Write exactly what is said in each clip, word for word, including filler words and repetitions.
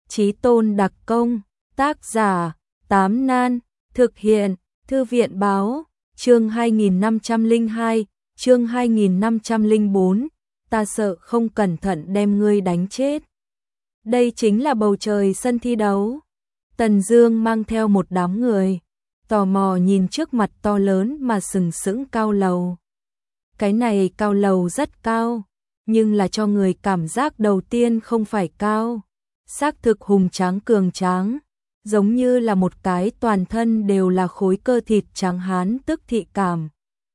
Chí tôn đặc công, tác giả, Tám Nan, thực hiện, Thư viện báo, chương hai nghìn năm trăm lẻ hai, chương hai nghìn năm trăm lẻ bốn, ta sợ không cẩn thận đem ngươi đánh chết. Đây chính là bầu trời sân thi đấu. Tần Dương mang theo một đám người, tò mò nhìn trước mặt to lớn mà sừng sững cao lầu. Cái này cao lầu rất cao, nhưng là cho người cảm giác đầu tiên không phải cao, xác thực hùng tráng cường tráng, giống như là một cái toàn thân đều là khối cơ thịt trắng hán tức thị cảm.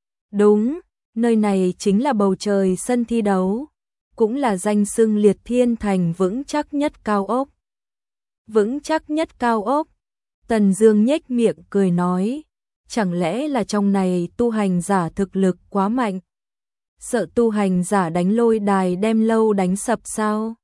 Đúng, nơi này chính là bầu trời sân thi đấu, cũng là danh xưng liệt thiên thành vững chắc nhất cao ốc. Vững chắc nhất cao ốc. Tần Dương nhếch miệng cười nói, chẳng lẽ là trong này tu hành giả thực lực quá mạnh? Sợ tu hành giả đánh lôi đài đem lâu đánh sập sao?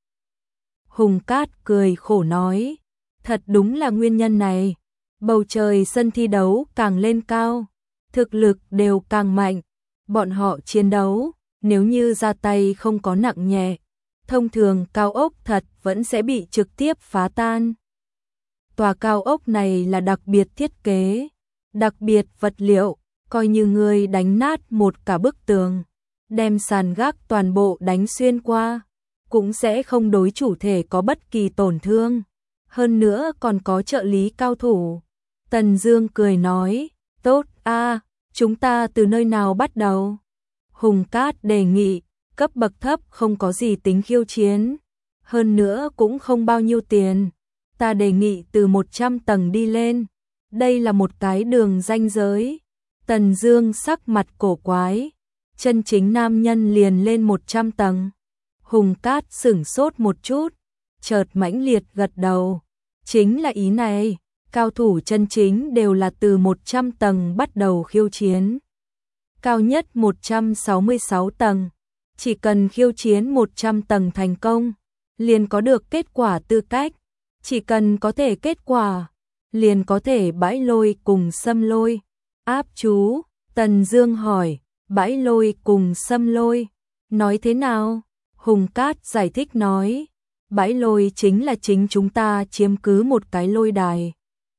Hùng Cát cười khổ nói, thật đúng là nguyên nhân này. Bầu trời sân thi đấu càng lên cao, thực lực đều càng mạnh. Bọn họ chiến đấu, nếu như ra tay không có nặng nhẹ, thông thường cao ốc thật vẫn sẽ bị trực tiếp phá tan. Tòa cao ốc này là đặc biệt thiết kế, đặc biệt vật liệu, coi như người đánh nát một cả bức tường, đem sàn gác toàn bộ đánh xuyên qua, cũng sẽ không đối chủ thể có bất kỳ tổn thương. Hơn nữa còn có trợ lý cao thủ. Tần Dương cười nói, tốt a, chúng ta từ nơi nào bắt đầu? Hùng Cát đề nghị, cấp bậc thấp không có gì tính khiêu chiến, hơn nữa cũng không bao nhiêu tiền. Ta đề nghị từ một trăm tầng đi lên, đây là một cái đường ranh giới. Tần Dương sắc mặt cổ quái, chân chính nam nhân liền lên một trăm tầng. Hùng Cát sửng sốt một chút, chợt mãnh liệt gật đầu. Chính là ý này, cao thủ chân chính đều là từ một trăm tầng bắt đầu khiêu chiến. Cao nhất một trăm sáu mươi sáu tầng, chỉ cần khiêu chiến một trăm tầng thành công, liền có được kết quả tư cách. Chỉ cần có thể kết quả, liền có thể bãi lôi cùng xâm lôi. Áp chú, Tần Dương hỏi, bãi lôi cùng xâm lôi, nói thế nào? Hùng Cát giải thích nói, bãi lôi chính là chính chúng ta chiếm cứ một cái lôi đài.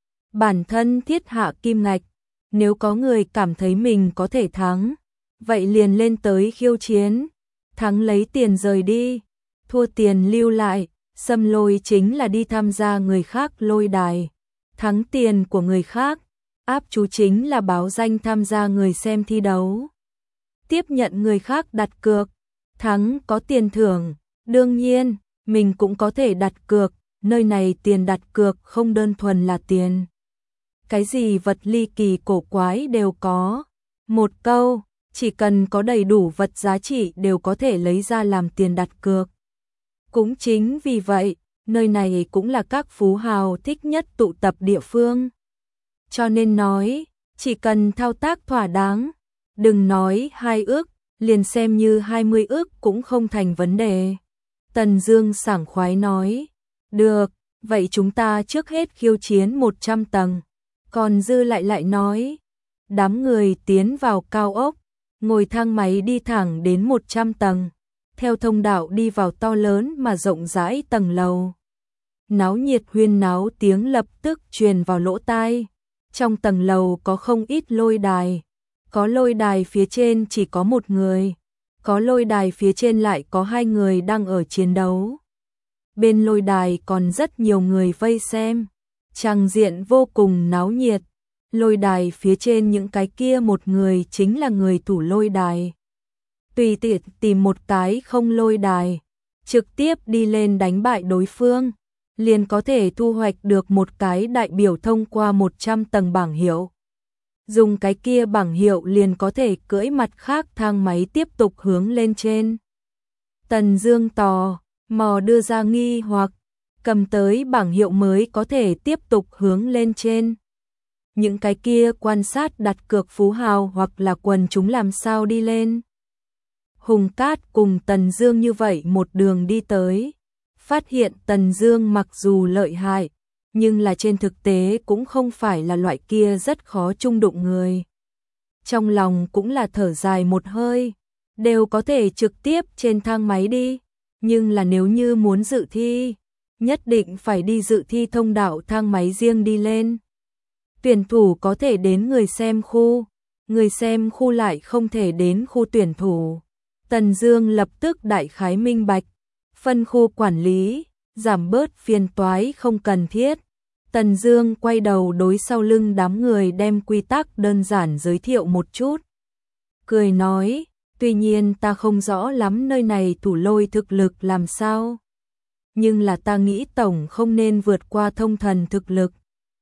Bản thân thiết hạ kim ngạch, nếu có người cảm thấy mình có thể thắng, vậy liền lên tới khiêu chiến, thắng lấy tiền rời đi, thua tiền lưu lại. Xâm lôi chính là đi tham gia người khác lôi đài, thắng tiền của người khác. Áp chú chính là báo danh tham gia người xem thi đấu, tiếp nhận người khác đặt cược, thắng có tiền thưởng. Đương nhiên, mình cũng có thể đặt cược, nơi này tiền đặt cược không đơn thuần là tiền. Cái gì vật ly kỳ cổ quái đều có. Một câu, chỉ cần có đầy đủ vật giá trị đều có thể lấy ra làm tiền đặt cược. Cũng chính vì vậy, nơi này cũng là các phú hào thích nhất tụ tập địa phương. Cho nên nói, chỉ cần thao tác thỏa đáng, đừng nói hai ước, liền xem như hai mươi ước cũng không thành vấn đề. Tần Dương sảng khoái nói, được, vậy chúng ta trước hết khiêu chiến một trăm tầng. Còn dư lại lại nói, đám người tiến vào cao ốc, ngồi thang máy đi thẳng đến một trăm tầng. Theo thông đạo đi vào to lớn mà rộng rãi tầng lầu. Náo nhiệt huyên náo tiếng lập tức truyền vào lỗ tai. Trong tầng lầu có không ít lôi đài. Có lôi đài phía trên chỉ có một người. Có lôi đài phía trên lại có hai người đang ở chiến đấu. Bên lôi đài còn rất nhiều người vây xem. Tràng diện vô cùng náo nhiệt. Lôi đài phía trên những cái kia một người chính là người thủ lôi đài. Tùy tiện tìm một cái không lôi đài, trực tiếp đi lên đánh bại đối phương, liền có thể thu hoạch được một cái đại biểu thông qua một trăm tầng bảng hiệu. Dùng cái kia bảng hiệu liền có thể cưỡi mặt khác thang máy tiếp tục hướng lên trên. Tần Dương tò mò đưa ra nghi hoặc, cầm tới bảng hiệu mới có thể tiếp tục hướng lên trên. Những cái kia quan sát đặt cược phú hào hoặc là quần chúng làm sao đi lên. Hùng Cát cùng Tần Dương như vậy một đường đi tới, phát hiện Tần Dương mặc dù lợi hại, nhưng là trên thực tế cũng không phải là loại kia rất khó chung đụng người. Trong lòng cũng là thở dài một hơi, đều có thể trực tiếp trên thang máy đi, nhưng là nếu như muốn dự thi, nhất định phải đi dự thi thông đạo thang máy riêng đi lên. Tuyển thủ có thể đến người xem khu, người xem khu lại không thể đến khu tuyển thủ. Tần Dương lập tức đại khái minh bạch, phân khu quản lý, giảm bớt phiền toái không cần thiết. Tần Dương quay đầu đối sau lưng đám người đem quy tắc đơn giản giới thiệu một chút. Cười nói, tuy nhiên ta không rõ lắm nơi này thủ lôi thực lực làm sao. Nhưng là ta nghĩ tổng không nên vượt qua thông thần thực lực.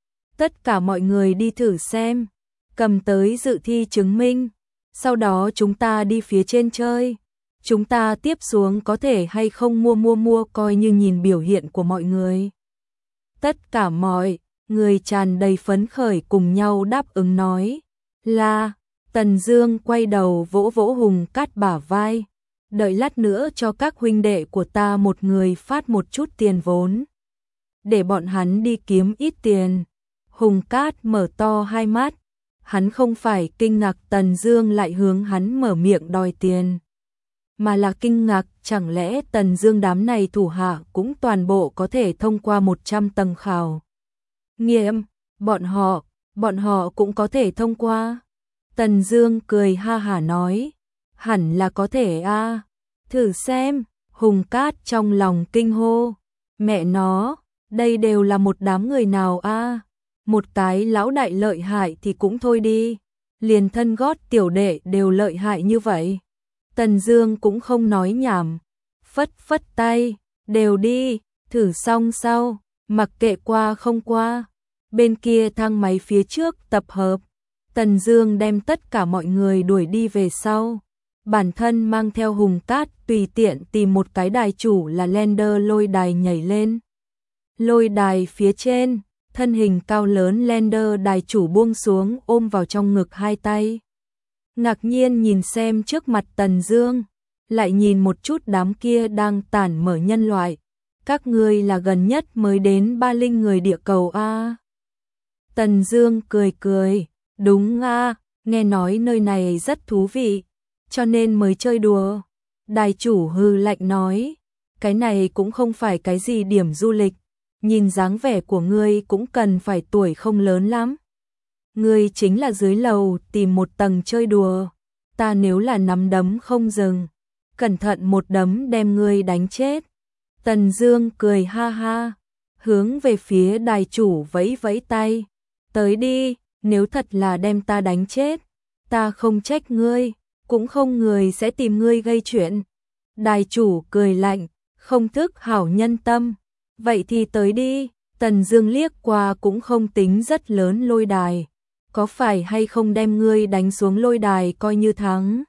Tất cả mọi người đi thử xem, cầm tới dự thi chứng minh, sau đó chúng ta đi phía trên chơi. Chúng ta tiếp xuống có thể hay không mua mua mua coi như nhìn biểu hiện của mọi người. Tất cả mọi người tràn đầy phấn khởi cùng nhau đáp ứng nói là. Tần Dương quay đầu vỗ vỗ Hùng Cát bả vai, đợi lát nữa cho các huynh đệ của ta một người phát một chút tiền vốn, để bọn hắn đi kiếm ít tiền. Hùng Cát mở to hai mắt, hắn không phải kinh ngạc Tần Dương lại hướng hắn mở miệng đòi tiền, mà là kinh ngạc chẳng lẽ Tần Dương đám này thủ hạ cũng toàn bộ có thể thông qua một trăm tầng khảo nghiệm, bọn họ, bọn họ cũng có thể thông qua. Tần Dương cười ha hả nói, hẳn là có thể a, à. Thử xem. Hùng Cát trong lòng kinh hô, mẹ nó, đây đều là một đám người nào a, à? Một cái lão đại lợi hại thì cũng thôi đi, liền thân gót tiểu đệ đều lợi hại như vậy. Tần Dương cũng không nói nhảm, phất phất tay, đều đi, thử xong sau, mặc kệ qua không qua. Bên kia thang máy phía trước tập hợp, Tần Dương đem tất cả mọi người đuổi đi về sau, bản thân mang theo Hùng Cát tùy tiện tìm một cái đài chủ là Lender lôi đài nhảy lên. Lôi đài phía trên, thân hình cao lớn Lender đài chủ buông xuống ôm vào trong ngực hai tay. Ngạc nhiên nhìn xem trước mặt Tần Dương, lại nhìn một chút đám kia đang tản mở nhân loại. Các ngươi là gần nhất mới đến ba linh người địa cầu a? Tần Dương cười cười, đúng a, nghe nói nơi này rất thú vị, cho nên mới chơi đùa. Đài chủ hừ lạnh nói, cái này cũng không phải cái gì điểm du lịch, nhìn dáng vẻ của ngươi cũng cần phải tuổi không lớn lắm. Ngươi chính là dưới lầu tìm một tầng chơi đùa, ta nếu là nắm đấm không dừng, cẩn thận một đấm đem ngươi đánh chết. Tần Dương cười ha ha, hướng về phía đài chủ vẫy vẫy tay, tới đi, nếu thật là đem ta đánh chết, ta không trách ngươi, cũng không người sẽ tìm ngươi gây chuyện. Đài chủ cười lạnh, không thức hảo nhân tâm, vậy thì tới đi. Tần Dương liếc qua cũng không tính rất lớn lôi đài, có phải hay không đem ngươi đánh xuống lôi đài coi như thắng.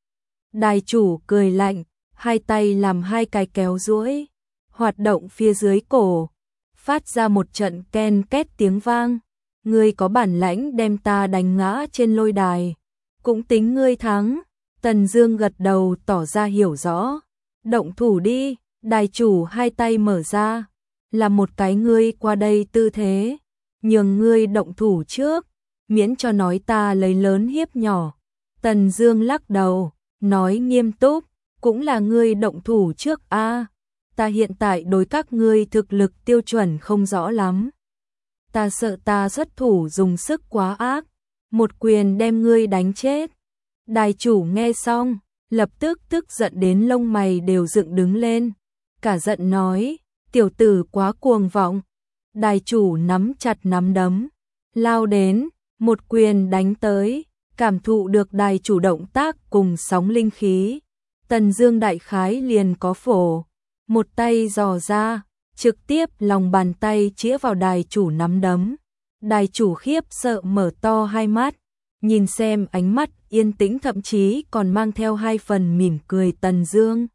Đài chủ cười lạnh, hai tay làm hai cái kéo duỗi, hoạt động phía dưới cổ, phát ra một trận ken két tiếng vang. Ngươi có bản lãnh đem ta đánh ngã trên lôi đài, cũng tính ngươi thắng. Tần Dương gật đầu tỏ ra hiểu rõ, động thủ đi. Đài chủ hai tay mở ra, là một cái ngươi qua đây tư thế, nhường ngươi động thủ trước, miễn cho nói ta lấy lớn hiếp nhỏ. Tần Dương lắc đầu, nói nghiêm túc, cũng là ngươi động thủ trước a, à, ta hiện tại đối các ngươi thực lực tiêu chuẩn không rõ lắm. Ta sợ ta xuất thủ dùng sức quá ác, một quyền đem ngươi đánh chết. Đài chủ nghe xong, lập tức tức giận đến lông mày đều dựng đứng lên, cả giận nói, tiểu tử quá cuồng vọng. Đài chủ nắm chặt nắm đấm, lao đến, một quyền đánh tới, cảm thụ được đài chủ động tác cùng sóng linh khí. Tần Dương đại khái liền có phổ, một tay dò ra, trực tiếp lòng bàn tay chĩa vào đài chủ nắm đấm. Đài chủ khiếp sợ mở to hai mắt, nhìn xem ánh mắt yên tĩnh thậm chí còn mang theo hai phần mỉm cười Tần Dương.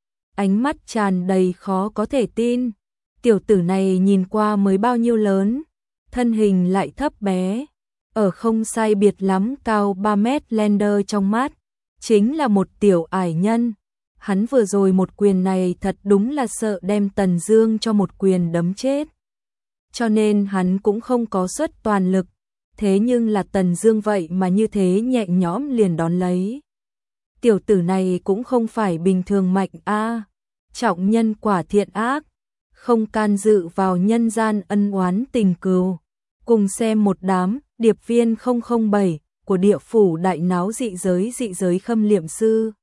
Ánh mắt tràn đầy khó có thể tin, tiểu tử này nhìn qua mới bao nhiêu lớn, thân hình lại thấp bé, ở không sai biệt lắm cao ba mét Lender trong mắt, chính là một tiểu ải nhân. Hắn vừa rồi một quyền này thật đúng là sợ đem Tần Dương cho một quyền đấm chết. Cho nên hắn cũng không có xuất toàn lực, thế nhưng là Tần Dương vậy mà như thế nhẹ nhõm liền đón lấy. Tiểu tử này cũng không phải bình thường mạnh a, à, trọng nhân quả thiện ác, không can dự vào nhân gian ân oán tình cừu. Cùng xem một đám điệp viên không không bảy của địa phủ đại náo dị giới dị giới khâm liệm sư.